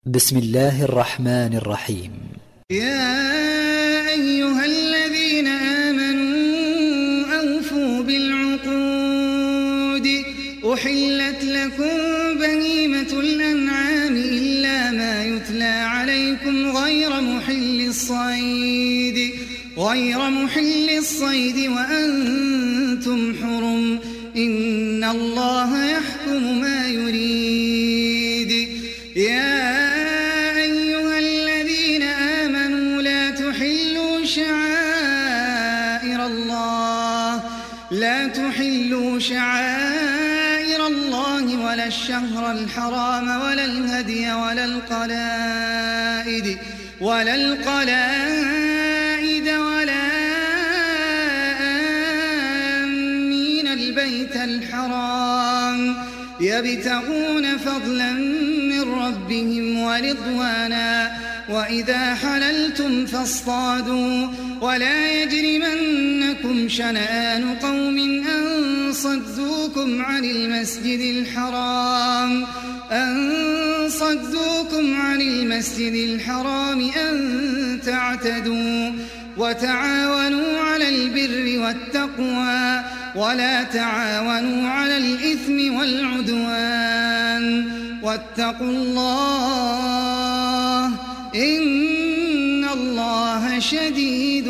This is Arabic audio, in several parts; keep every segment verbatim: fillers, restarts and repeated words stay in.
بسم الله الرحمن الرحيم. يا أيها الذين آمنوا أوفوا بالعقود أحلت لكم بهيمة الأنعام إلا ما يتلى عليكم غير محل الصيد غير محل الصيد وأنتم حرم إن الله يحكم ما يريد. يا لا تحلوا شعائر الله ولا الشهر الحرام ولا الهدي ولا القلائد ولا القلائد ولا آمين البيت الحرام يبتغون فضلا من ربهم ورضوانا وإذا حللتم فاصطادوا ولا يجرمنكم شنآن قوم أن صدوكم عن المسجد الحرام أن صدوكم عن المسجد الحرام أن تعتدوا وتعاونوا على البر والتقوى ولا تعاونوا على الإثم والعدوان واتقوا الله إن الله شديد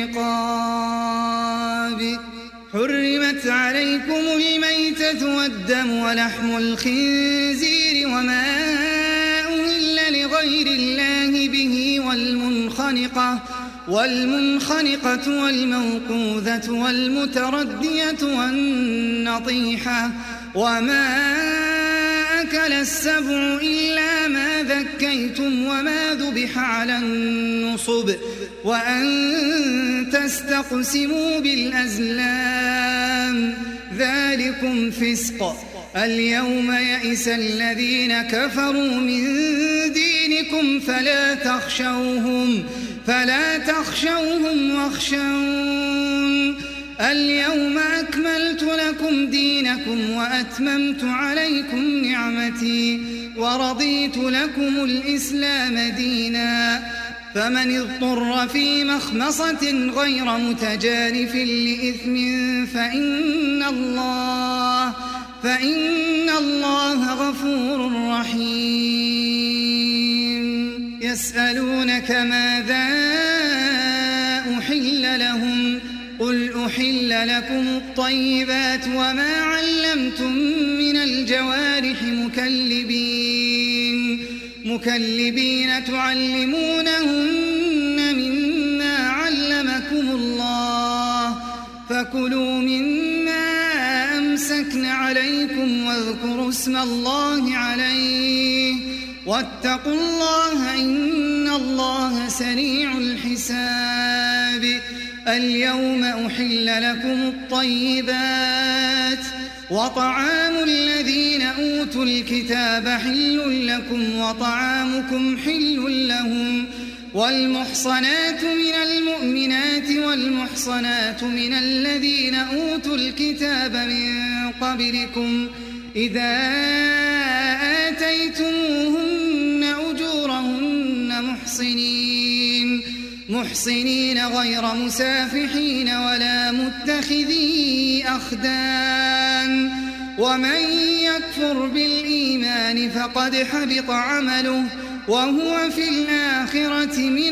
العقاب. حرمت عليكم الميتة والدم ولحم الخنزير وما أهل لغير الله به والمنخنقة والمنخنقة والموقوذة والمتردية والنطيحة وما أكل السبع إلا ما ذكيتم وما ذبح على النصب وأن تستقسموا بالأزلام ذلكم فسق. اليوم يئس الذين كفروا من دينكم فلا تخشوهم فلا تخشوهم واخشون. اليوم أكملت لكم دينكم وأتممت عليكم نعمتي ورضيت لكم الإسلام دينا. فمن اضطر في مخمصة غير متجانف لإثم فإن الله فإن الله غفور رحيم. يسألونك ماذا أحل لهم قل أحل لكم الطيبات وما علمتم من الجوارح مكلبين مكلبين تعلمونهن مما علمكم الله فكلوا مما أمسكن عليكم واذكروا اسم الله عليه واتقوا الله إن الله سريع الحساب. اليوم أحل لكم الطيبات وطعام الذين أوتوا الكتاب حل لكم وطعامكم حل لهم والمحصنات من المؤمنات والمحصنات من الذين أوتوا الكتاب من قبلكم إذا آتيتموهن أجورهن محصنين محصنين غير مسافحين ولا متخذي أخدان ومن يكفر بالإيمان فقد حبط عمله وهو في الآخرة من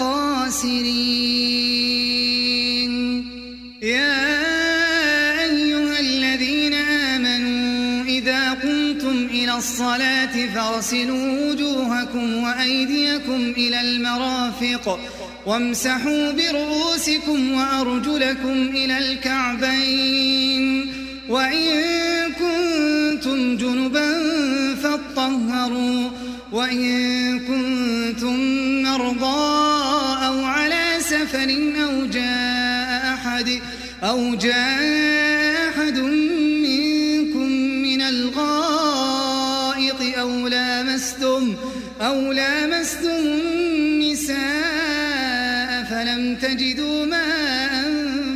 الخاسرين. يا أيها الذين آمنوا إذا قمتم إلى الصلاة فاغسلوا وجوهكم وأيديكم إلى المرافق وامسحوا برؤوسكم وأرجلكم إلى الكعبين وإن كنتم جنبا فاطهروا وإن كنتم مرضى أو على سفر أو جاء أحد أو جاء أحد منكم من الغائط أو لامستم أو لامستم النساء فلم تجدوا ماء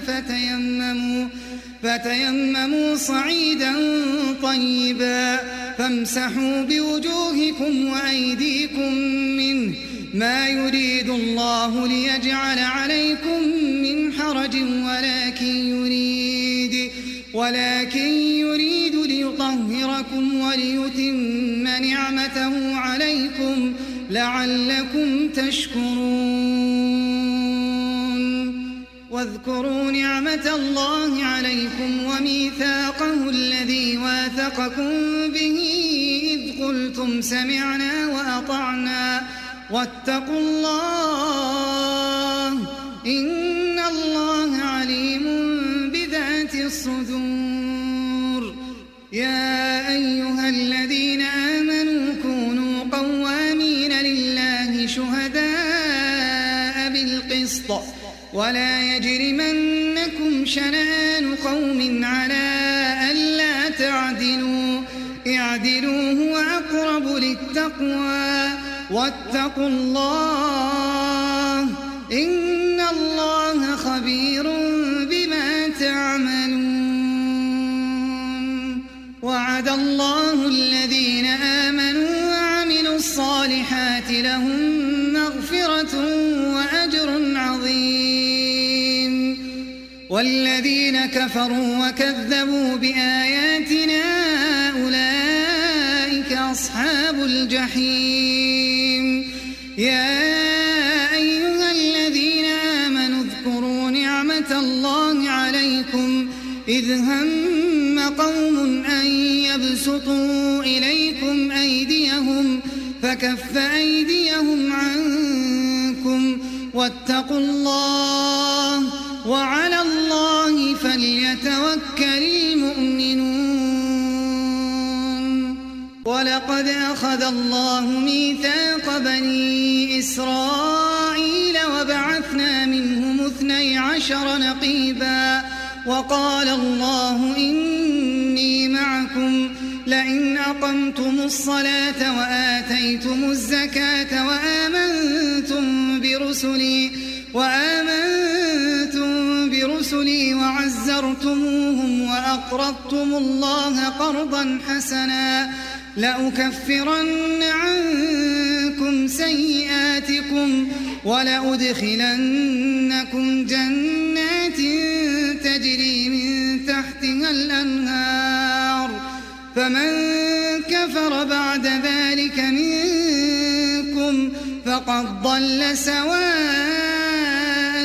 فتيمموا فتيمموا صعيدا طيبا فامسحوا بوجوهكم وأيديكم منه ما يريد الله ليجعل عليكم من حرج ولكن يريد ولكن يريد ليطهركم وليتم نعمته عليكم لعلكم تشكرون. واذكروا نعمة الله عليكم وميثاقه الذي واثقكم به إذ قلتم سمعنا وأطعنا واتقوا الله إن الله عليم بذات الصدور. يا أيها الذين آمنوا كونوا قوامين لله شهداء بالقسط ولا يجرمنكم شنآن قوم على ألا تعدلوا اعدلوا هو أقرب للتقوى واتقوا الله إن الله خبير بما تعملون. وعد الله الذين آمنوا وعملوا الصالحات لهم مغفرة وأجر عظيم. والذين كفروا وكذبوا بآياتنا أولئك أصحاب الجحيم. يا أيها الذين آمنوا اذكروا نعمة الله عليكم إذ هم قوم أن يبسطوا إليكم أيديهم فكف أيديهم عنكم واتقوا الله وعلى الله فليتوكل المؤمنون. ولقد أخذ الله ميثاق بني إسرائيل وبعثنا منهم اثني عشر نقيبا وقال الله إني معكم لئن أقمتم الصلاة وآتيتم الزكاة وآمنتم برسلي وآمنتم برسلي وعزرتموهم وأقرضتم الله قرضا حسنا لأكفرن عنكم سيئاتكم ولأدخلنكم جنات تجري من تحتها الأنهار فمن كفر بعد ذلك منكم فقد ضل سواء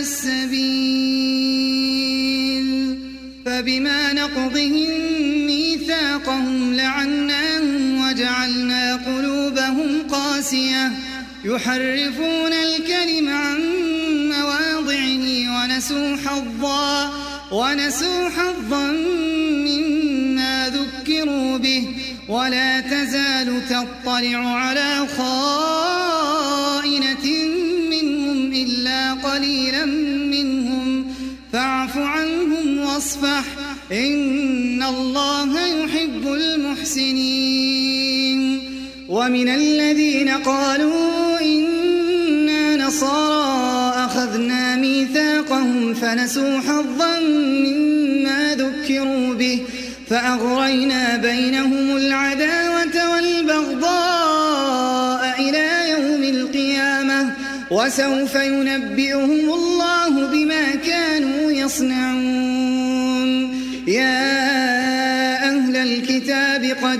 السبيل. فبما نقضهم ميثاقهم لعناهم وجعلنا قلوبهم قاسية يحرفون الكلم عن مواضعه ونسوا حظا ونسوا حظا مما ذكروا به ولا تزال تطلع على خائنة منهم إلا قليلا منهم فاعف عنهم واصفح إن الله يحب المحسنين. ومن الذين قالوا إنا نصارى أخذنا ميثاقهم فنسوا حظا مما ذكروا به فأغرينا بينهم العداوة والبغضاء إلى يوم القيامة وسوف ينبئهم الله بما كانوا يصنعون. يا أهل الكتاب قد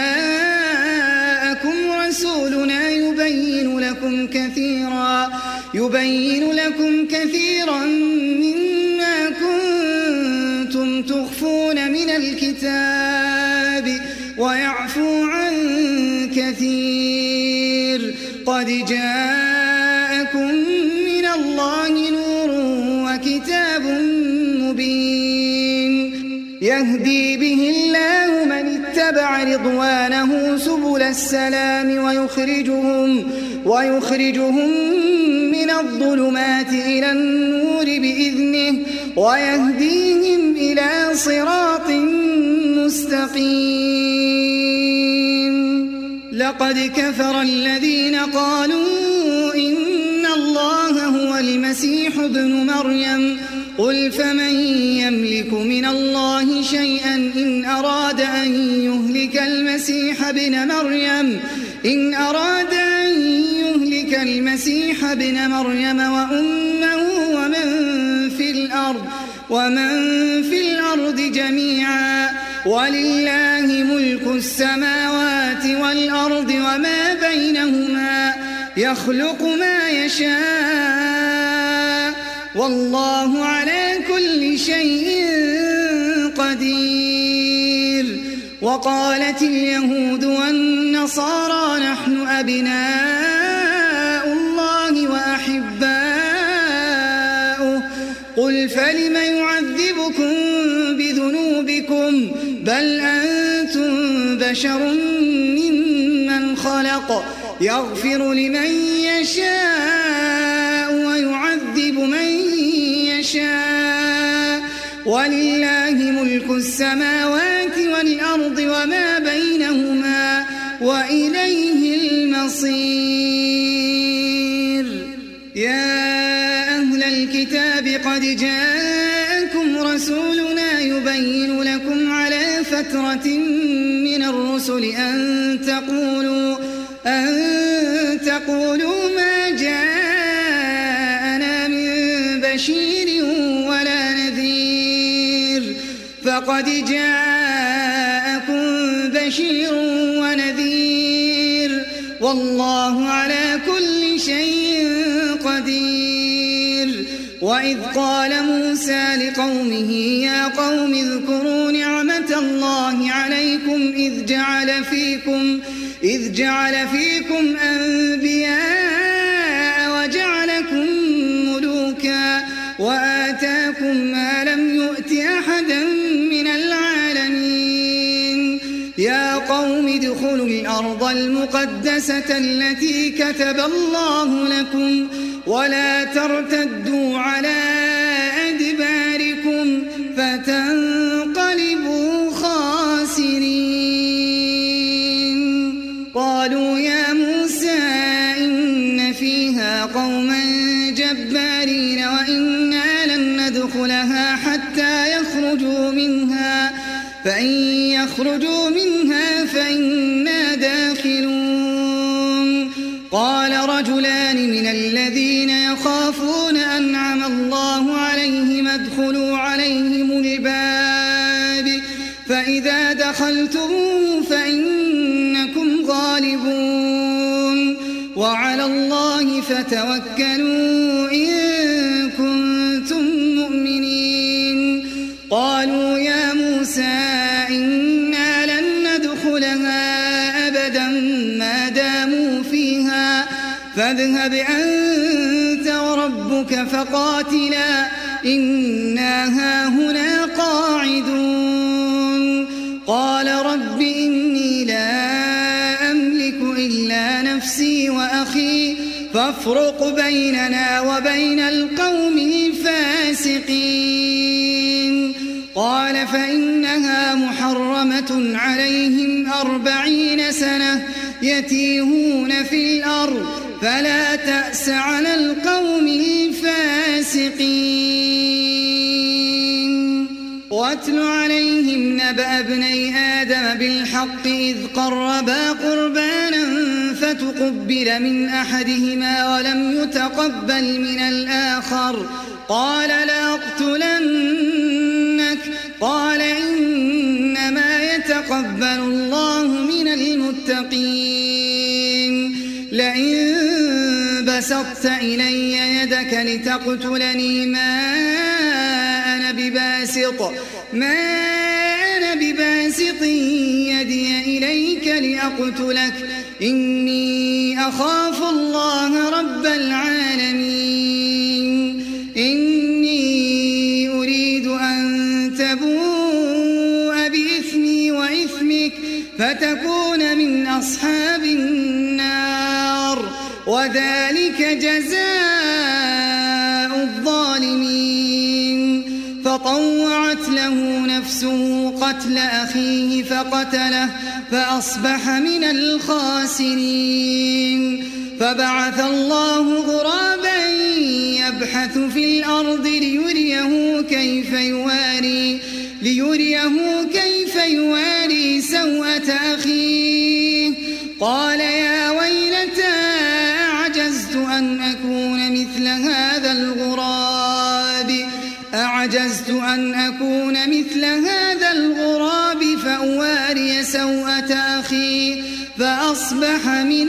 جاءكم رسولنا يبين لكم كثيرا يبين لكم كثيرا مما كنتم تخفون من الكتاب ويعفو عن كثير قد جاءكم من الله نور وكتاب مبين يهدي به الله من اتبع رضوانه سبل السلام ويخرجهم ويخرجهم من الظلمات إلى النور بإذنه ويهديهم إلى صراط مستقيم. لقد كفر الذين قالوا إن الله هو المسيح ابن مريم قل فمن يملك من الله شيئا إن أراد أن يهلك المسيح ابن مريم إن أراد أن يهلك المسيح ابن مريم وأمه ومن في الأرض ومن في الأرض جميعا ولله ملك السماوات والأرض وما بينهما يخلق ما يشاء والله على كل شيء قدير. وقالت اليهود والنصارى نحن أبناء الله وأحباؤه قل فلم يعذبكم بذنوبكم بل أنتم بشر ممن خلق يغفر لمن يشاء ويعذب من يشاء ولله ملك السماوات والأرض وما بينهما وإليه المصير. يا أهل الكتاب قد جاءكم رسولنا يبين لكم على فترة من الرسل أن تقولوا أن تقولوا ما جاءنا من بشير ولا نذير فقد جاءكم بشير ونذير والله على كل شيء قدير. وإذ قال موسى لقومه يا قوم اذكروا نعمة الله عليكم إذ جعل فيكم إذ جعل فيكم أنبياء وجعلكم ملوكا وآتاكم ما لم يؤت أحدا من العالمين. يا قوم ادخلوا الأرض المقدسة التي كتب الله لكم ولا ترتدوا على أدباركم فتنقلبوا خاسرين. قالوا يا موسى إن فيها قوما جبارين وإنا لن ندخلها حتى يخرجوا منها فإن يخرجوا منها فإنا داخلون. قال رجلان من الذين يخافون أنعم الله عليهم ادخلوا عليهم الباب فإذا دخلتم فإنكم غالبون وعلى الله فتوكلوا إن كنتم مؤمنين. قالوا يا موسى إنا لن ندخلها أبدا ما داموا فيها فاذهب أنت وربك فقاتلا إنا هاهنا قاعدون. قال رب إني لا أملك إلا نفسي وأخي فافرق بيننا وبين القوم الفاسقين. قال فإنها محرمة عليهم أربعين سنة يتيهون في الأرض فلا تأس على القوم الفاسقين. واتل عليهم نبأ ابني آدم بالحق إذ قربا قربانا فتقبل من أحدهما ولم يتقبل من الآخر قال لأقتلنك قال إنما يتقبل الله من المتقين. لئن بسطت إلي يدك لتقتلني ما أنا بباسط ما أنا بباسط يدي إليك لأقتلك إني أخاف الله رب العالمين. إني أريد أن تبوء بإثمي وإثمك فتكون من أصحاب النار وذلك جزاء الظالمين. فطوعت له نفسه قتل أخيه فقتله فأصبح من الخاسرين. فبعث الله غرابا يبحث في الأرض ليريه كيف يواري ليريه كيف يواري سوءة أخيه قال يا ويلتى أعجزت أن أكون مثل هذا الغراب أعجزت أن أكون مثل هذا الغراب فأواري سوءة أخي فأصبح من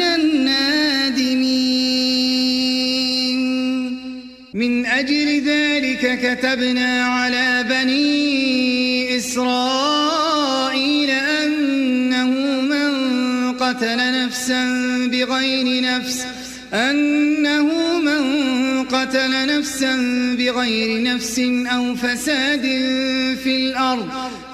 النادمين. من أجل ذلك كتبنا على بني إسرائيل أنه من قتل نفسا بغير نفس أنه من قتل نفسا بغير نفس أو فساد في الأرض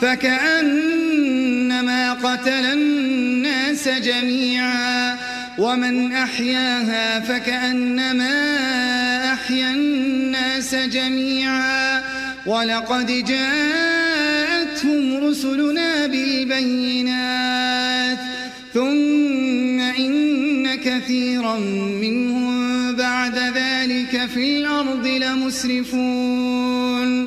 فكأنما قتل الناس جميعا ومن أحياها فكأنما أحيا الناس جميعا ولقد جاءتهم رسلنا بالبينات ثم إن كثيرا منهم بعد ذلك في الأرض لمسرفون.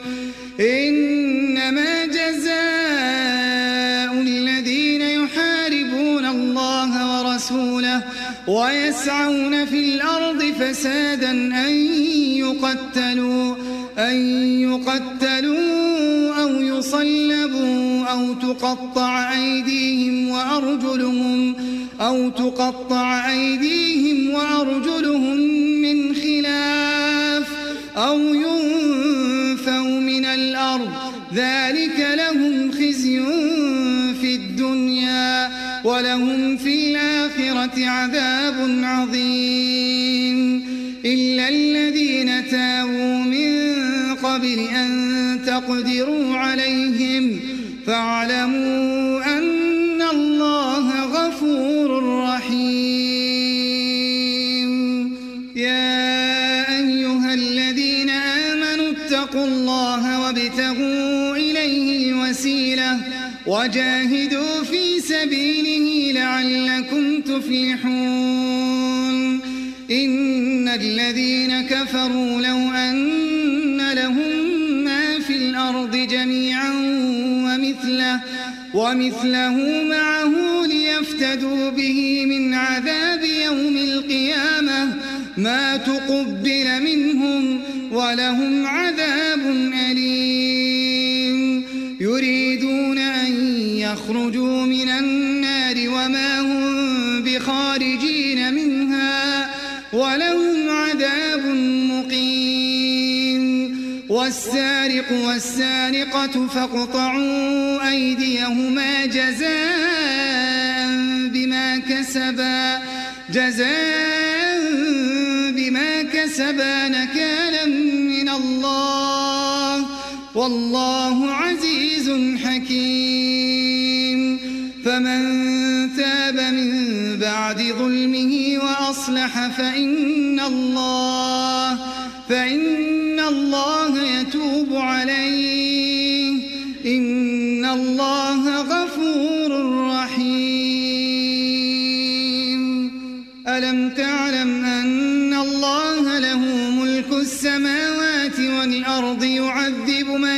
إنما جزاء الذين يحاربون الله ورسوله ويسعون في الأرض فسادا أن يقتلوا أن يقتلوا أو يصلبوا أو تقطع أيديهم وأرجلهم أو تقطع أيديهم وأرجلهم من خلاف أو ينفوا من الأرض ذلك لهم خزي في الدنيا ولهم في الآخرة عذاب عظيم. إلا الذين تابوا من قبل أن تقدروا عليهم فاعلموا أن الله غفور رحيم. يا أيها الذين آمنوا اتقوا الله وابتغوا إليه الوسيلة وجاهدوا في سبيله لعلكم تفلحون. إن الذين كفروا لو أن لهم ما في الأرض جميعا ومثله, ومثله معه ليفتدوا به من عذاب يوم القيامة ما تقبل منهم ولهم عذاب أليم. يريدون أن يخرجوا من النار وما هم بخارجين منها ولهم عذاب مقيم. والسارق والسارقة فاقطعوا أيديهما جزاء بما كسبا جزاء بما كسبا نكالا من الله والله عزيز حكيم. فمن تاب من بعد ظلمه وأصلح فإن الله فإن الله يتوب عليه إن الله غفور رحيم. ألم تعلم أن الله له ملك السماوات والأرض يعذب من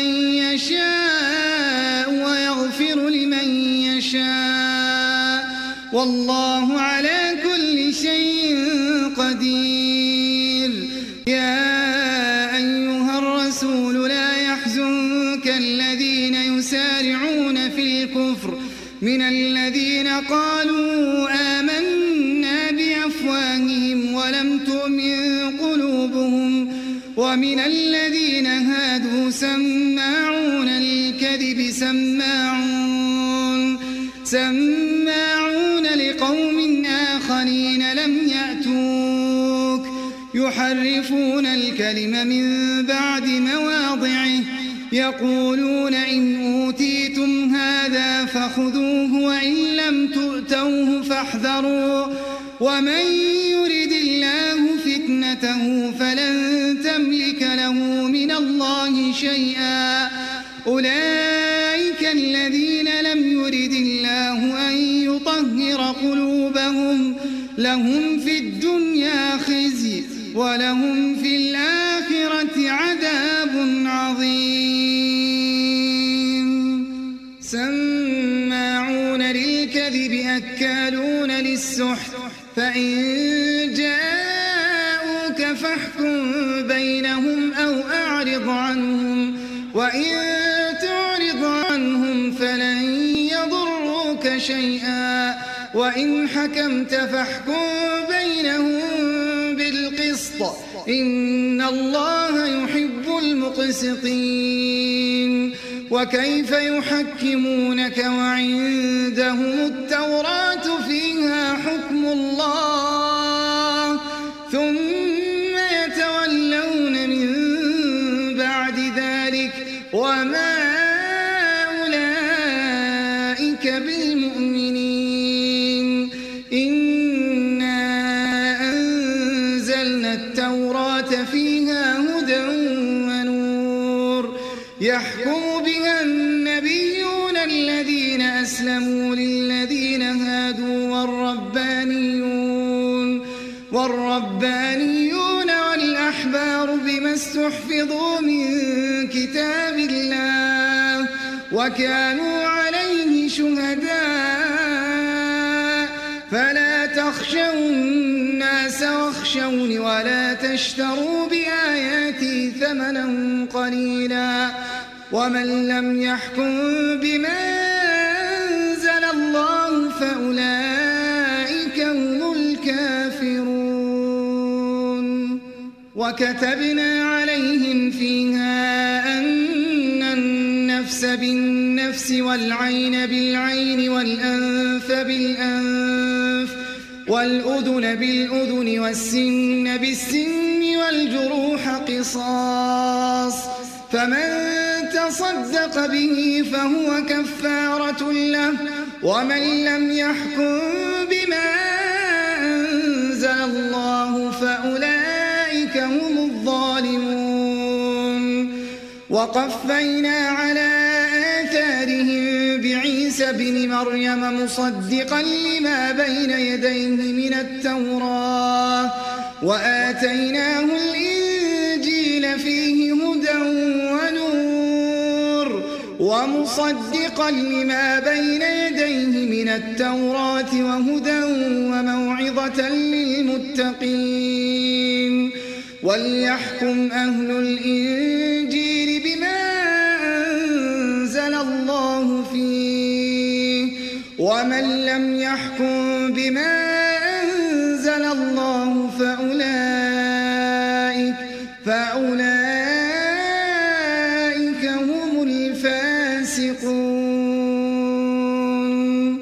يشاء ويغفر لمن يشاء والله على كل شيء قدير. يا أيها الرسول لا يحزنك الذين يسارعون في الكفر من الذين قالوا آمنا بأفواههم ولم تؤمن قلوبهم ومن الذين هادوا سماعون للكذب سماعون سماعون لقوم آخرين لم يأتوك يحرفون الكلم من بعد مواضعه يقولون إن أوتيتم هذا فخذوه وإن لم تؤتوه فاحذروا ومن يرد الله فتنته فلن تملك له من الله شيئا. أولئك الذين لم يرد الله أن يطهر قلوبهم لهم في الدنيا خزي ولهم في الآخرة عذاب عظيم. سماعون للكذب أكالون للسحت فإن جاءوك فاحكم بينهم أو أعرض عنهم وإن تعرض عنهم فلن يضروك شيئا وإن حكمت فاحكم بينهم بالقسط إن الله يحب المقسطين. وكيف يحكمونك وعندهم التوراة فيها حكم الله ثم يتولون من بعد ذلك وما أولئك بالمؤمنين. إنا أنزلنا التوراة فيها هدى ونور يحكم بها النبيون الذين أسلموا للذين هادوا والربانيون والربانيون والأحبار بما استحفظوا من كتاب الله وكانوا عليه شهداء فلا تخشوا الناس واخشوني ولا تشتروا بآياتي ثمنا قليلا ومن لم يحكم بما أنزل الله فأولئك هم الكافرون. وكتبنا عليهم فيها أن النفس بالنفس والعين بالعين والأنف بالأنف والأذن بالأذن والسن بالسن والجروح قصاص فمن تصدق به فهو كفارة له ومن لم يحكم بما أنزل الله فأولئك هم الظالمون. وقفينا على آثارهم بعيسى بن مريم مصدقا لما بين يديه من التوراة وآتيناه الإنجيل فيه هدى ونور ومصدقا لما بين يديه من التوراة وهدى وموعظة للمتقين. وليحكم أهل الإنجيل بما أنزل الله فيه ومن لم يحكم بما أنزل الله فأولئك فأولئك هم الفاسقون.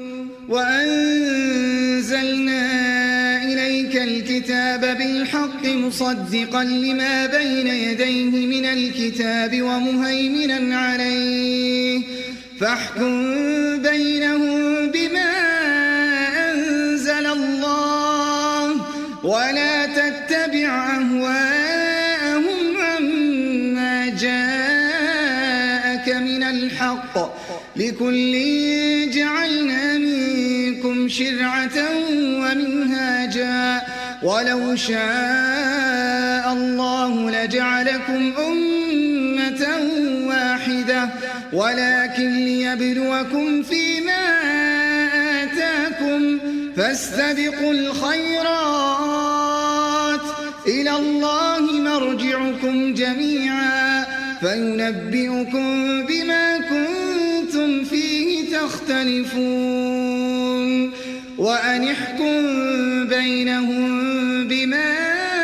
وأنزلنا إليك الكتاب بالحق مصدقا لما بين يديه من الكتاب ومهيمنا عليه فاحكم بينهم بما أنزل الله ولا تتبع أهواءهم عما جاءك من الحق لكل جعلنا منكم شرعة ومنهاجا ولو شاء الله لجعلكم أمة واحدة ولكن ليبلوكم فيما آتاكم فاستبقوا الخيرات إلى الله مرجعكم جميعا فينبئكم بما كنتم فيه تختلفون. وأن احكم بينهم بما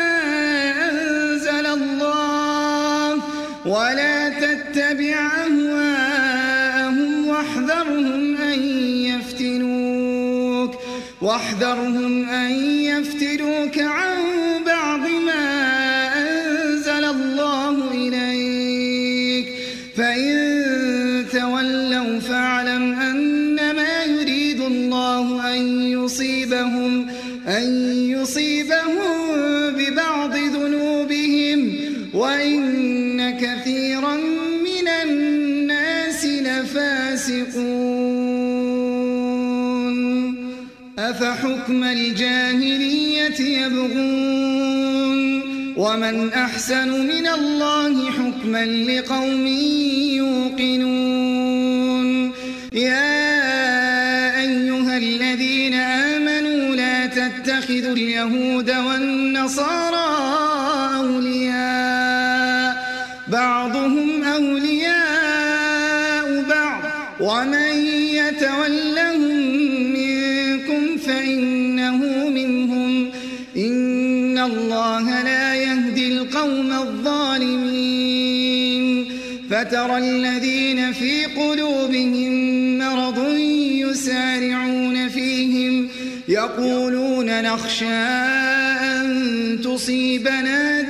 أنزل الله ولا تتبع أهواءهم واحذرهم أن يفتنوك واحذرهم أن يفتنوك عن بعض ما أنزل الله إليك فإن تولوا فاعلم أنما يريد الله أن يصيبهم أن يصيبهم ببعض ذنوبهم وإن كثيرا من الناس لفاسقون. أفحكم الجاهلية يبغون ومن أحسن من الله حكما لقوم يوقنون يا أيها الذين آمنوا لا تتخذوا اليهود والنصارى أولياء بعضهم أولياء بعض ومن يتولهم منكم فإنه منهم إن الله لا يهدي القوم الظالمين فترى الذين في قلوبهم مرض يسارعون فيهم يقولون نخشى أن تصيبنا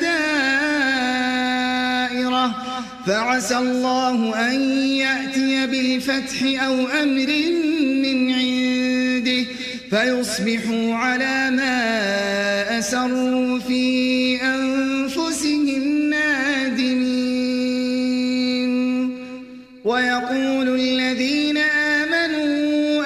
دائرة فعسى الله أن يأتي بالفتح أو أمر من عنده فيصبحوا على ما أسروا في أنفسهم نادمين ويقول الذين آمنوا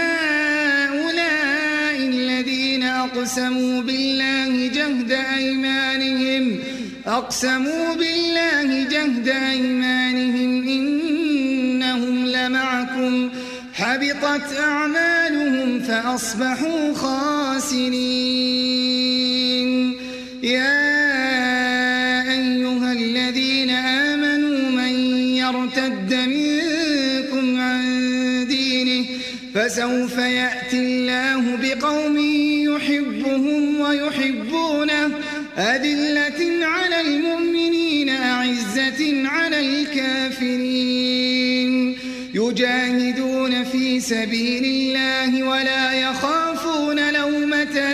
أهؤلاء الذين أقسموا بالله جهد أيمانهم أقسموا بالله جهد أيمانهم إنهم لمعكم حبطت أعمالهم فأصبحوا خاسرين يا أيها الذين آمنوا من يرتد منكم عن دينه فسوف يأتي الله بقوم يحبهم ويحبونه أذلة على المؤمنين أعزة على الكافرين يجاهدون في سبيل الله ولا يخافون لومة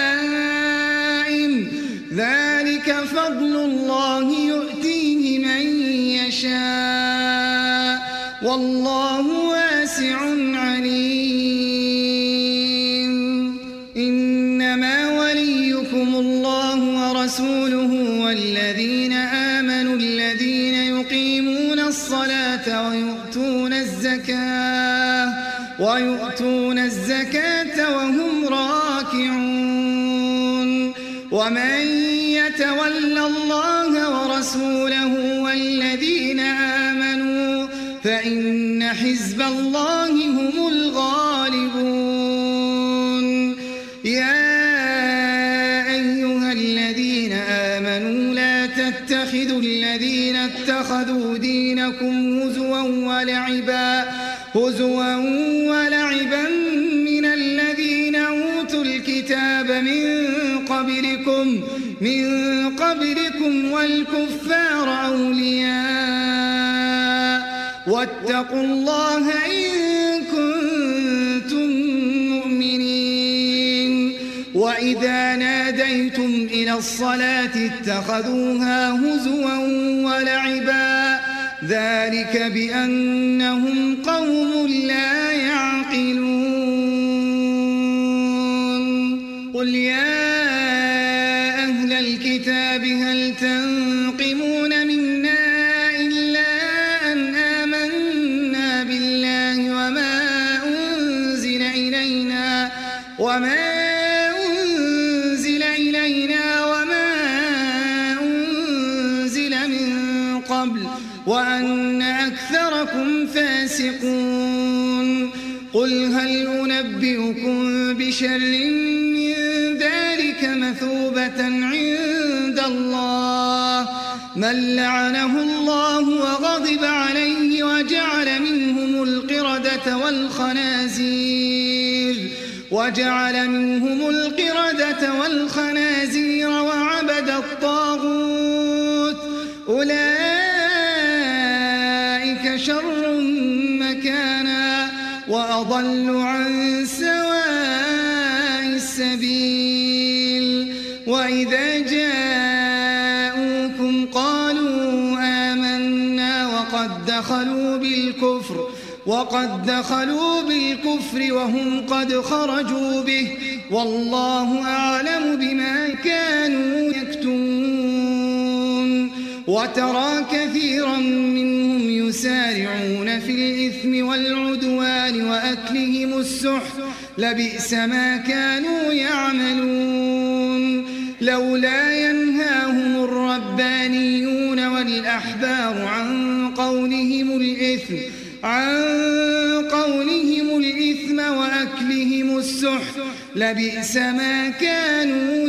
لائم ذلك فضل الله يؤتيه من يشاء والله واسع عليم إنما وليكم الله ورسوله والذين آمنوا الذين يقيمون الصلاة ويؤتون الزكاة ويؤتون الزكاة وهم راكعون ومن يتول الله ورسوله والذين آمنوا فإن حزب الله هم الغالبون يا أيها الذين آمنوا لا تتخذوا الذين اتخذوا دينكم هزوا ولعبا هزوا ولعبا من الذين أوتوا الكتاب من قبلكم من قبلكم والكفار أولياء واتقوا الله إن كنتم مؤمنين وإذا ناديتم إلى الصلاة اتخذوها هزوا ولعبا ذلك بأنهم قوم لا يعقلون قل يا أهل الكتاب هل تنقمون منا إلا أن آمنا بالله وما أنزل إلينا وما أنزل إلينا وما أنزل من قبل وأن أكثركم فاسقون قل هل أنبئكم بشر من ذلك مثوبة عند الله من لعنه الله وغضب عليه وجعل منهم القردة والخنازير وجعل منهم القردة والخنازير وعبد الطاغوت أولئك شر مكانا وأضل عن سواء السبيل وإذا جاءوكم قالوا آمنا وقد دخلوا بالكفر وقد دخلوا بالكفر وهم قد خرجوا به والله أعلم بما كانوا يكتمون وترى كثيرا منهم يسارعون في الإثم والعدوان وأكلهم السحت لبئس ما كانوا يعملون لولا ينهاهم الربانيون والأحبار عن قولهم الإثم عن قولهم الإثم وأكلهم السحت لبئس ما كانوا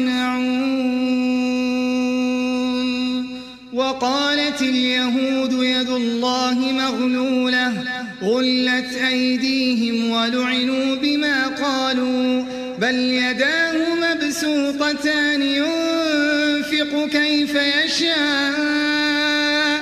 يصنعون. وقالت اليهود يد الله مغلولة غلت أيديهم ولعنوا بما قالوا بل يداه مبسوطتان ينفق كيف يشاء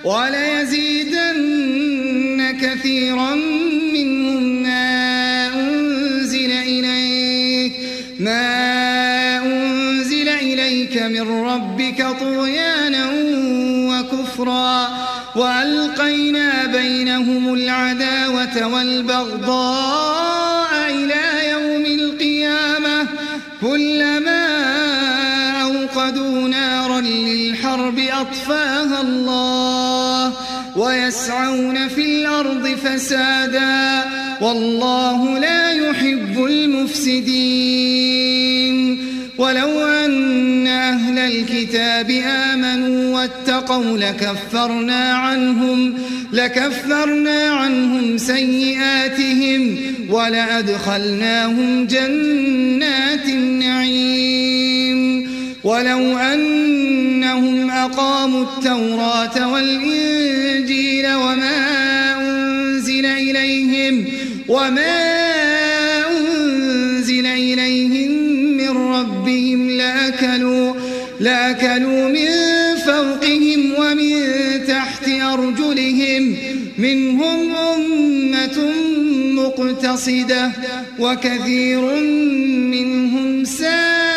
وليزيدن كثيرا منهم ما أنزل إليك ما أنزل إليك من ربك طغيانا وكفرا وألقينا بينهم العداوة والبغضاء إلى يوم القيامة كلما أوقدوا نارا للحرب أطفاها الله ويسعون في الأرض فسادا والله لا يحب المفسدين. ولو أن أهل الكتاب آمنوا واتقوا لكفرنا عنهم لكفرنا عنهم سيئاتهم ولأدخلناهم جنات النعيم. ولو أنهم أقاموا التوراة والإنجيل وما أنزل إليهم وما أنزل إليهم من ربهم لأكلوا لأكلوا من فوقهم ومن تحت أرجلهم منهم أمة مقتصدة وكثير منهم ساء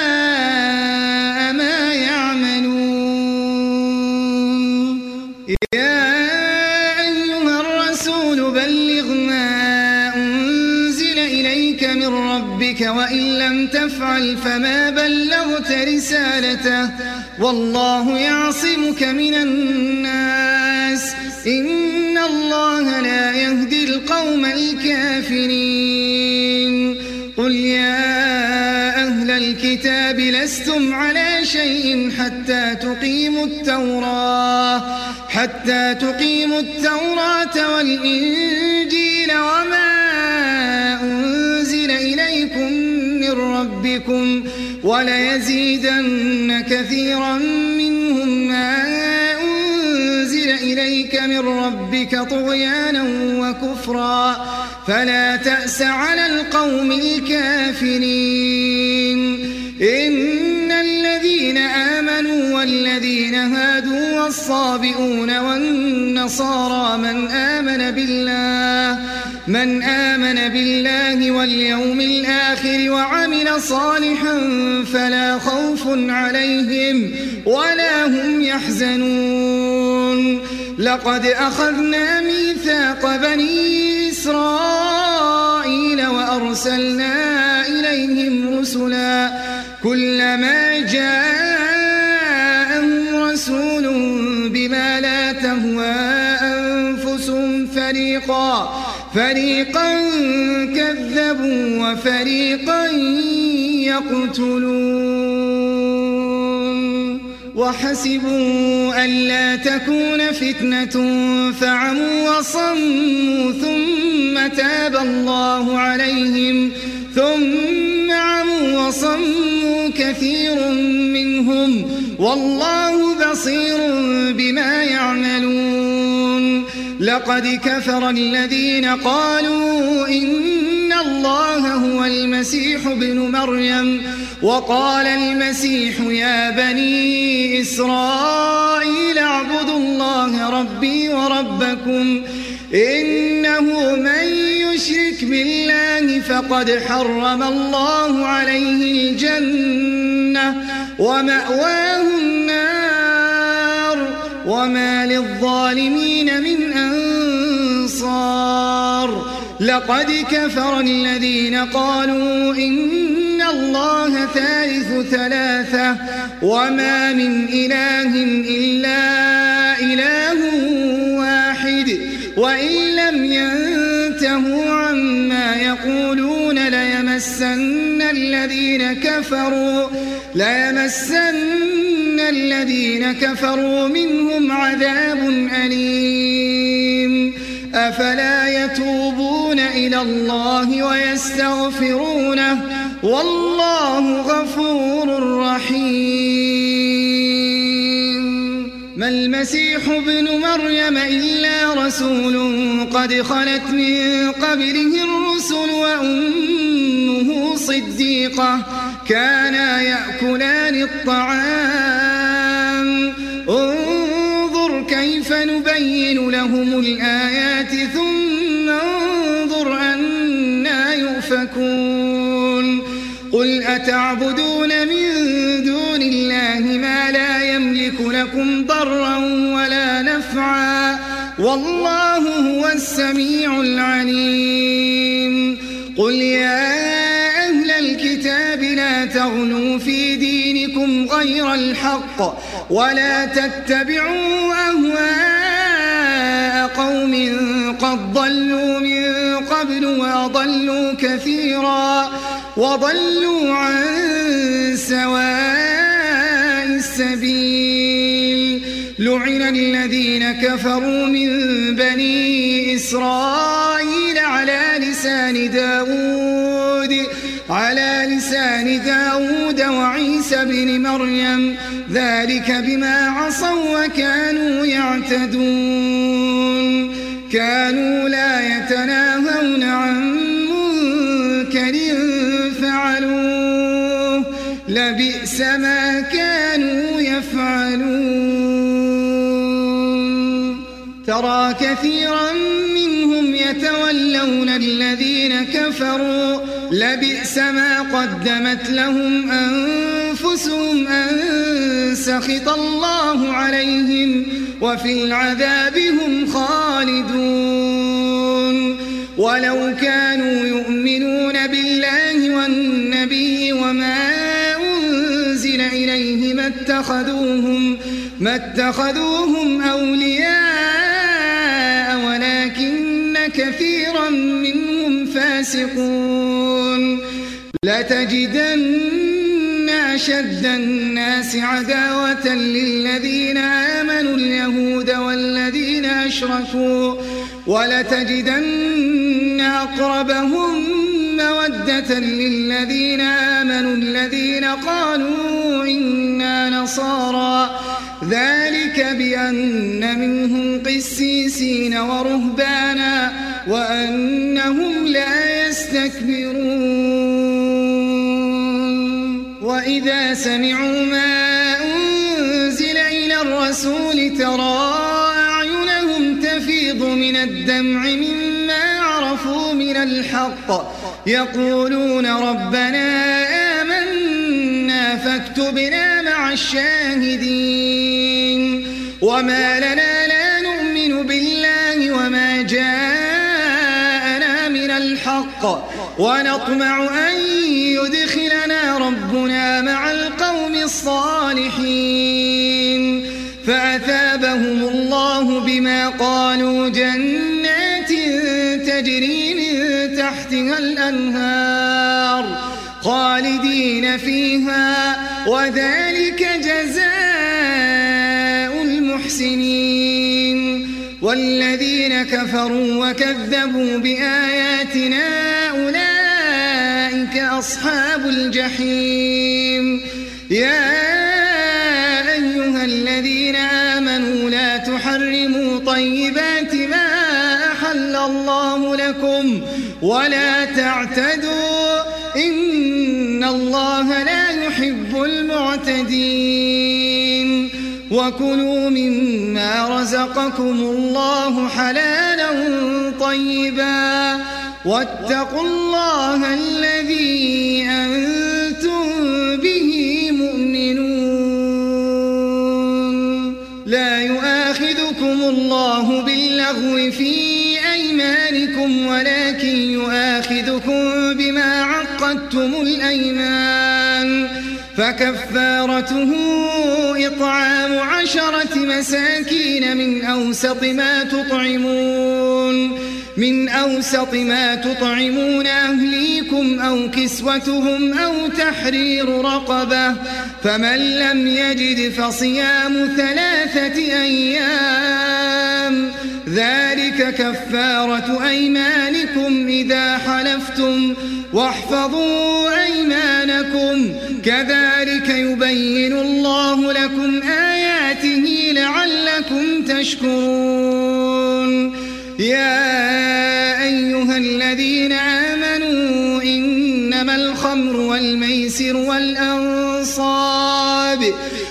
ما يعملون. يا أيها الرسول بلغ ما أنزل إليك من ربك وإن لم تفعل فما بلغت رسالته والله يعصمك من الناس إن الله لا يهدي القوم الكافرين. قل يا أهل الكتاب لستم على شيء حتى تقيموا التوراة حتى تقيموا التوراة والإنجيل وما أنزل إليكم من ربكم وليزيدن كثيرا منهم ما أنزل إليك من ربك طغيانا وكفرا فلا تأس على القوم الكافرين. إن الذين آمنوا والذين هادوا والصابئون والنصارى من آمن بالله من آمن بالله واليوم الآخر وعمل صالحا فلا خوف عليهم ولا هم يحزنون. لقد أخذنا ميثاق بني إسرائيل وأرسلنا إليهم رسلا كلما جاءهم رسول بما لا تهوى أنفسهم فريقا فريقا كذبوا وفريقا يقتلون. وحسبوا ألا تكون فتنة فعموا وصموا ثم تاب الله عليهم ثم عموا وصموا كثير منهم والله بصير بما يعملون. لقد كفر الذين قالوا إن الله هو المسيح ابن مريم وقال المسيح يا بني إسرائيل اعبدوا الله ربي وربكم إنه من يشرك بالله فقد حرم الله عليه الجنة ومأواه النار وما للظالمين من أنصار. لقد كفر الذين قالوا إن الله ثالث ثلاثة وما من إله إلا إله واحد وإن لم ينتهوا عما يقولون ليمسن الذين كفروا لا يمسن الذين كفروا منهم عذاب أليم أفلا يتوبون إلى الله ويستغفرونه والله غفور رحيم. ما المسيح ابن مريم إلا رسول قد خلت من قبله الرسل وأمه صديقة كانا يأكلان الطعام انظر كيف نبين لهم الآيات ثم انظر أنا يؤفكون. قل أتعبدون من دون الله ما لا يملك لكم ضرا ولا نفعا والله هو السميع العليم. قل يا أهل الكتاب لا تغلوا في دينكم غير الحق ولا تتبعوا أهواء قوم قد ضلوا من قبل وأضلوا كثيرا وضلوا عن سواء السبيل. لعن الذين كفروا من بني إسرائيل على لسان داود على لسان داود وعيسى بن مريم ذلك بما عصوا وكانوا يعتدون كانوا لا يتناهون عن منكر فعلوه لبئس ما كانوا يفعلون. ترى كثيرا منهم يتولون الذين كفروا لبئس ما قدمت لهم أنفسهم أن سخط الله عليهم وفي العذاب هم خالدون. ولو كانوا يؤمنون بالله والنبي وما أنزل إليه ما اتخذوهم, ما اتخذوهم أولياء ولكن كثيرا منهم فاسقون. لتجدن أشد الناس عداوة للذين آمنوا اليهود والذين أشركوا ولتجدن أقربهم مودة للذين آمنوا الذين قالوا إنا نصارى ذلك بأن منهم قسيسين ورهبانا وأنهم لا يستكبرون. وإذا سمعوا ما أنزل إلى الرسول ترى أعينهم تفيض من الدمع مما عرفوا من الحق يقولون ربنا آمنا فاكتبنا مع الشاهدين. وما لنا لا نؤمن بالله وما جاءنا من الحق ونطمع أن يدخلنا ربنا مع القوم الصالحين. فأثابهم الله بما قالوا جنات تجري من تحتها الأنهار خالدين فيها وذلك جزاء المحسنين. والذين كفروا وكذبوا بآياتنا أولئك أصحاب الجحيم. يا أيها الذين آمنوا لا تحرموا طيبات ما أحل الله لكم ولا تعتدوا إن الله لا يحب المعتدين. وكلوا مما رزقكم الله حلالا طيبا واتقوا الله الذي أنتم به مؤمنون. لا يؤاخذكم الله باللغو في أيمانكم ولكن يؤاخذكم بما عقدتم الأيمان فكفارته إطعام عشرة مساكين من أوسط ما تطعمون من أوسط ما تطعمون أهليكم أو كسوتهم أو تحرير رقبة فمن لم يجد فصيام ثلاثة أيام ذلك كفارة أيمانكم إذا حلفتم واحفظوا أيمانكم كذلك يبين الله لكم آياته لعلكم تشكرون يا أيها الذين آمنوا إنما الخمر والميسر والأنصاب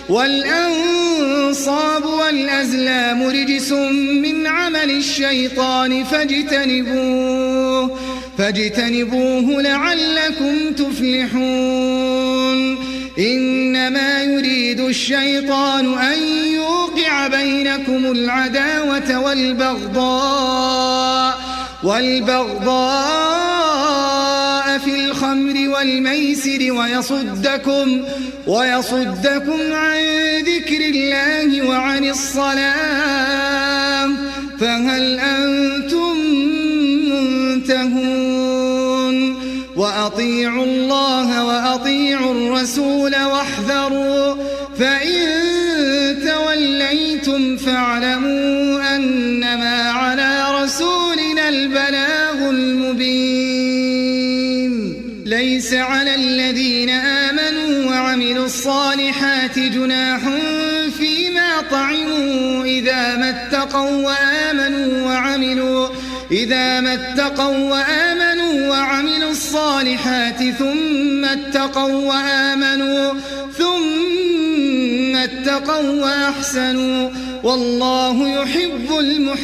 والأنصاب والأزلام رجس من عمل الشيطان فاجتنبوه فاجتنبوه لعلكم تفلحون إنما يريد الشيطان أن يوقع بينكم العداوة والبغضاء والبغضاء في الخمر والميسر ويصدكم ويصدكم عن ذكر الله وعن الصلاة فهل أنتم منتهون وأطيعوا الله وأطيعوا الرسول واحذروا فإن توليتم فاعلموا أنما على رسولنا البلاغ المبين ليس على الذين آمنوا وعملوا الصالحات جناح فيما طعموا إذا ما اتقوا وآمنوا وعملوا إذا ما اتقوا وآمنوا وعملوا الصالحات ثم اتقوا وآمنوا ثم اتقوا وأحسنوا والله يحب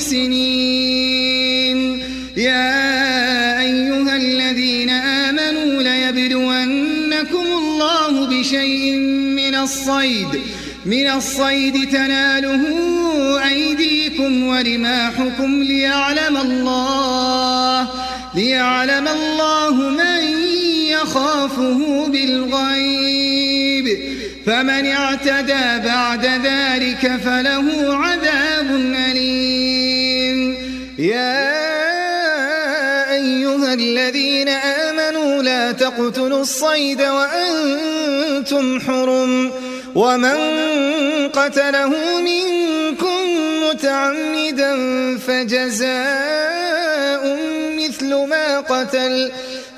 المحسنين يا أيها الذين آمنوا ليبلونكم الله بشيء من الصيد من الصيد تناله أيديكم ورماحكم ليعلم الله ليعلم الله من يخافه بالغيب فمن اعتدى بعد ذلك فله عذاب أليم يا أيها الذين آمنوا لا تقتلوا الصيد وأنتم حرم ومن قتله منكم متعمدا فجزاء مثل ما قتل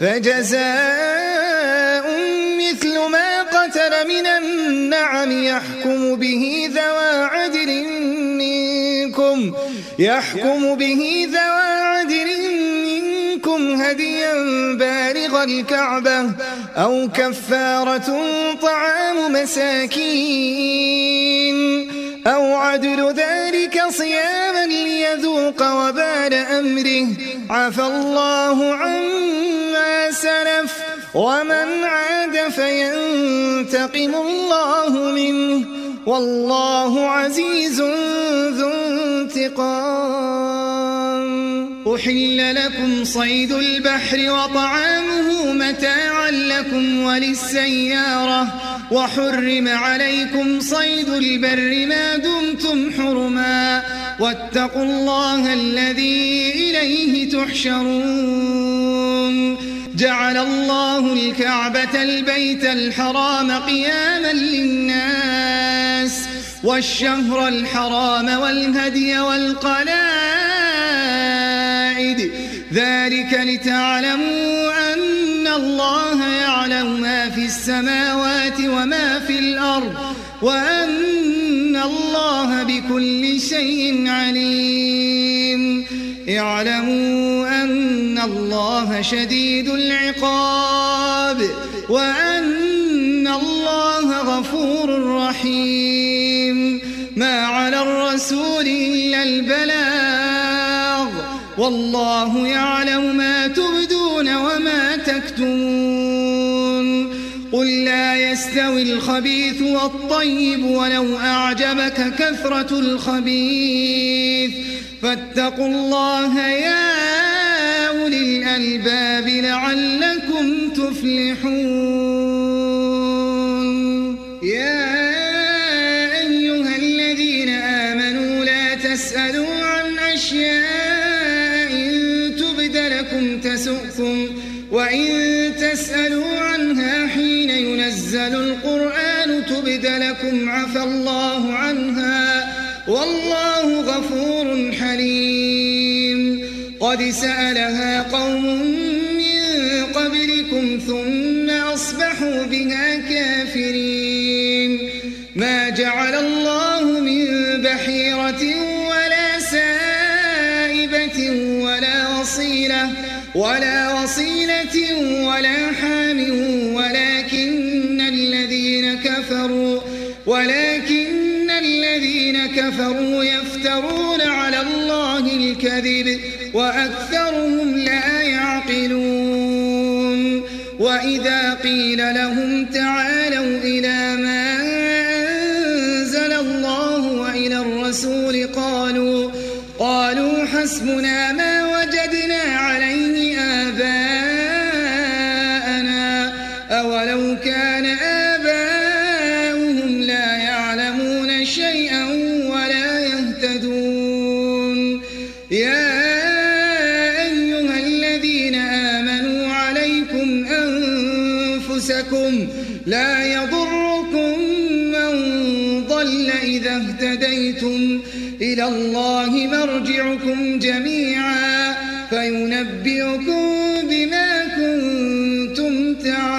فجزاء مثل ما قتل من النعم يحكم به ذوى عدل منكم يحكم به ذوى عدل منكم هديا بالغ الكعبة أو كفارة طعام مساكين أو عدل ذلك صياما ليذوق وبال أمره عفى الله عما سلف ومن عاد فينتقم الله منه والله عزيز ذو انتقام أحل لكم صيد البحر وطعامه متاعا لكم وللسيارة وحرم عليكم صيد البر ما دمتم حرما واتقوا الله الذي إليه تحشرون جعل الله الكعبة البيت الحرام قياما للناس والشهر الحرام والهدي والقلائد ذلك لتعلموا أن الله يعلم ما في السماوات وما في الأرض وأن الله بكل شيء عليم اعلموا أن الله شديد العقاب وأن الله غفور رحيم ما على الرسول إلا البلاغ والله يعلم ما تبدون وما تكتمون قل لا يستوي الخبيث والطيب ولو أعجبك كثرة الخبيث فاتقوا الله يا أولي الألباب لعلكم تفلحون يا تسألوا عن أشياء تبد لكم تسؤكم وإن تسألوا عنها حين ينزل القرآن تبد لكم عفى الله عنها والله غفور حليم. قد سألها قوم من قبلكم ثم أصبحوا بها كافرين. ما جعل الله من بحيرة ولا سائبة ولا وصيلة ولا وصيلة ولا حام ولكن الذين كفروا ولكن الذين كفروا يفترون على الله الكذب وأكثرهم لا يعقلون. وإذا قيل لهم تعالوا إلى ما أنزل الله وإلى الرسول قالوا قالوا حسبنا ما وجدنا عليه آباءنا أولو كان آباؤهم لا يعلمون شيئا ولا يهتدون. يا أيها الذين آمنوا عليكم أنفسكم لا يضركم من ضل إذا اهتديتم إلى الله مرجعكم جميعا فينبئكم بما كنتم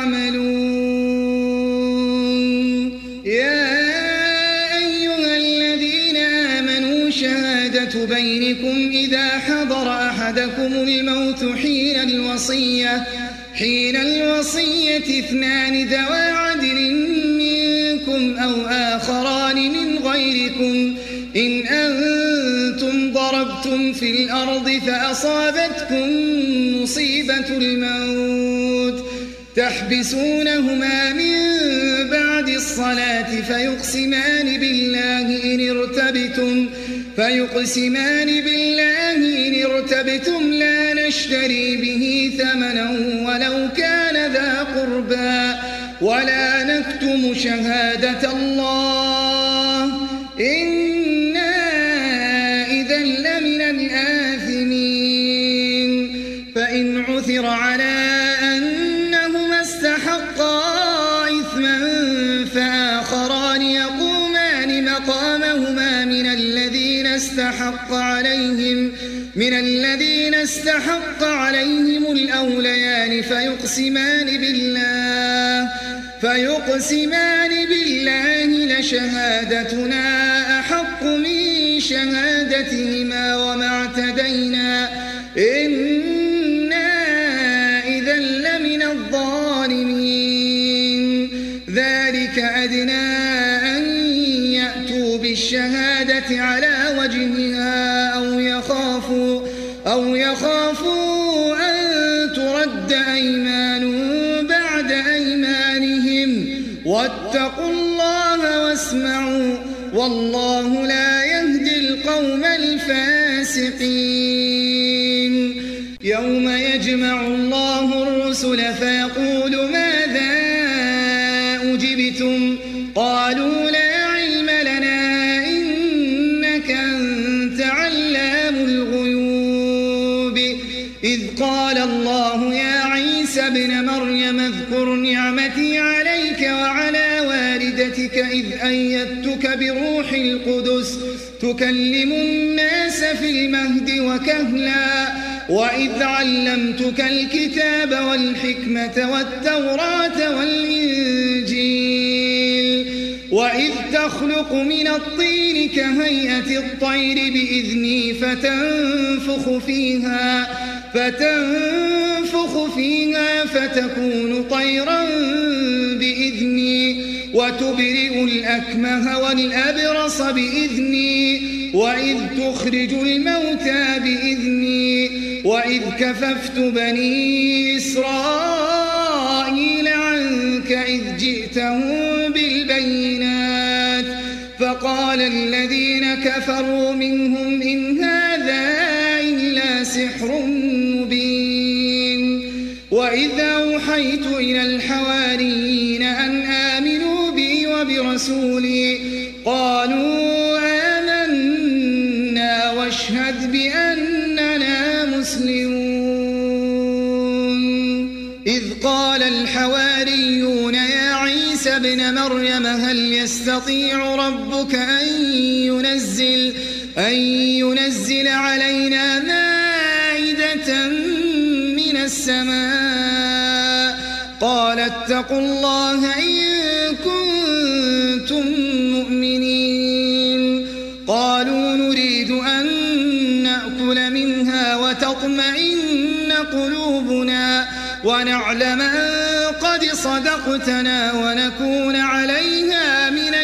تعملون. يا أيها الذين آمنوا شهادة بينكم إذا حضر أحدكم الموت حين الوصية حين الوصية اثنان ذوى عدل منكم أو آخران من غيركم إن أنتم ضربتم في الأرض فأصابتكم مصيبة الموت تحبسونهما من بعد الصلاة فيقسمان بالله إن ارتبتم فيقسمان بالله إن ارتبتم لا نشتري به ثمنا ولو كان ذا قربى ولا نكتم شهادة الله إنا إذا لمن الآثمين. فإن عثر على أنهما استحقا إثما فآخران يقومان مقامهما من الذين استحق عليهم من الذين استحق عليهم الأوليان فيقسمان بالله فيقسمان بالله لشهادتنا أحق من شهادتهما وما اعتدينا إنا إذا لمن الظالمين. ذلك أدنى أن يأتوا بالشهادة على وجهها أو يخافوا أو يخافوا أن ترد أيمان بعد أيمانهم واتقوا الله واسمعوا والله لا يهدي القوم الفاسقين. يوم يجمع الله الرسل فيقول ماذا أجبتم قالوا لا علم لنا إنك أنت علام الغيوب. إذ قال الله يا عيسى ابن مريم اذكر نعمتي عليك وعلى والدتك إذ أيدتك بروح القدس تكلم الناس في المهد وكهلا وإذ علمتك الكتاب والحكمة والتوراة والإنجيل وإذ تخلق من الطين كهيئة الطير بإذني فتنفخ فيها فتنفخ فيها فتكون طيرا بإذني وتبرئ الأكمه والأبرص بإذني وإذ تخرج الموتى بإذني وإذ كففت بني إسرائيل عنك إذ جئتهم بالبينات فقال الذين كفروا منهم إن هذا إلا سحر مبين. وإذا أوحيت إلى الحواريين أن آمنوا بي وبرسولي قالوا آمنا ابن مريم هل يستطيع ربك أن ينزل, أن ينزل علينا مائدة من السماء قال اتقوا الله إن كنتم مؤمنين قالوا نريد أن نأكل منها وتطمئن قلوبنا ونعلم أن قد صدقتنا ونكون عليها من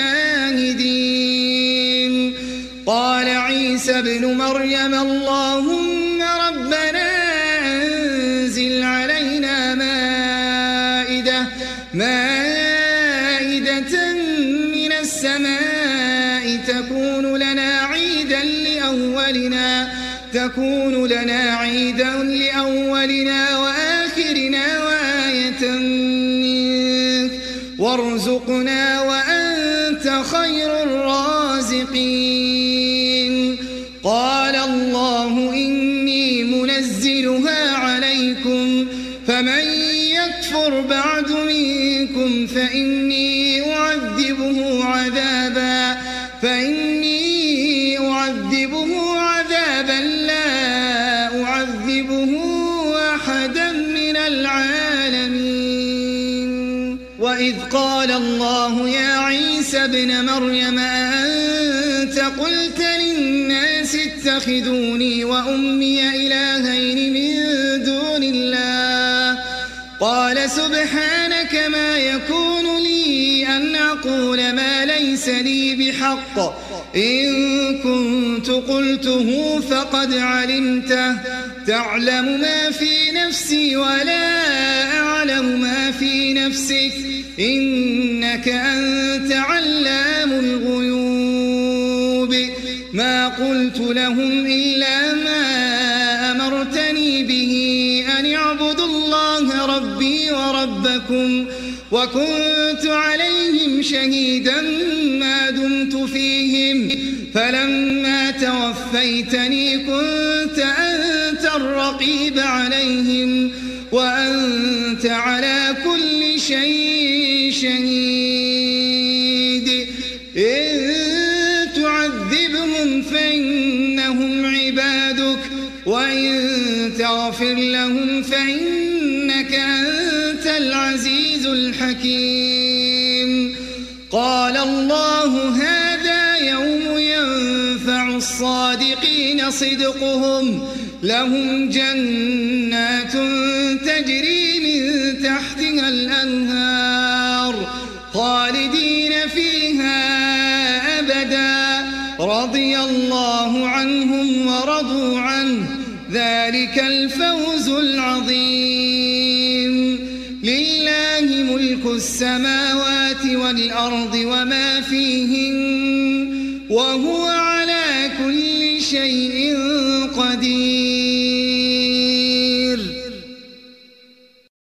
الشاهدين قال عيسى ابن مريم اللهم ربنا أنزل علينا مائدة, مائدة من السماء تكون لنا عيدا لأولنا, تكون لنا عيدا لأولنا وآخرنا وآية منك وارزقنا وأنت خير الرازقين قال الله إني منزلها عليكم فمن يكفر بعد منكم فإني أعذبه عذابا فإني أعذبه عذابا لا أعذبه أحدا من العالمين وإذ قال الله يا عيسى ابن مريم أنت قلت للناس اتخذوني وأمي إلهين من دون الله قال سبحانك ما يكون لي أن أقول ما ليس لي بحق إن كنت قلته فقد علمته تعلم ما في نفسي ولا أعلم ما في نفسك إنك أنت علام الغيوب ما قلت لهم إلا ما أمرتني به أن اعبدوا الله ربي وربكم وكنت عليهم شهيدا ما دمت فيهم فلما توفيتني كنت أنت الرقيب عليهم وأنت على كل شيء شهيد إن تعذبهم فإنهم عبادك وإن تغفر لهم فإنك أنت العزيز الحكيم قال الله هذا يوم ينفع الصادقين صدقهم لهم جنات تجري من تحتها الأنهار خالدين فيها أبدا رضي الله عنهم ورضوا عنه ذلك الفوز العظيم لله ملك السماوات والأرض وما فيهن وهو على كل شيء قدير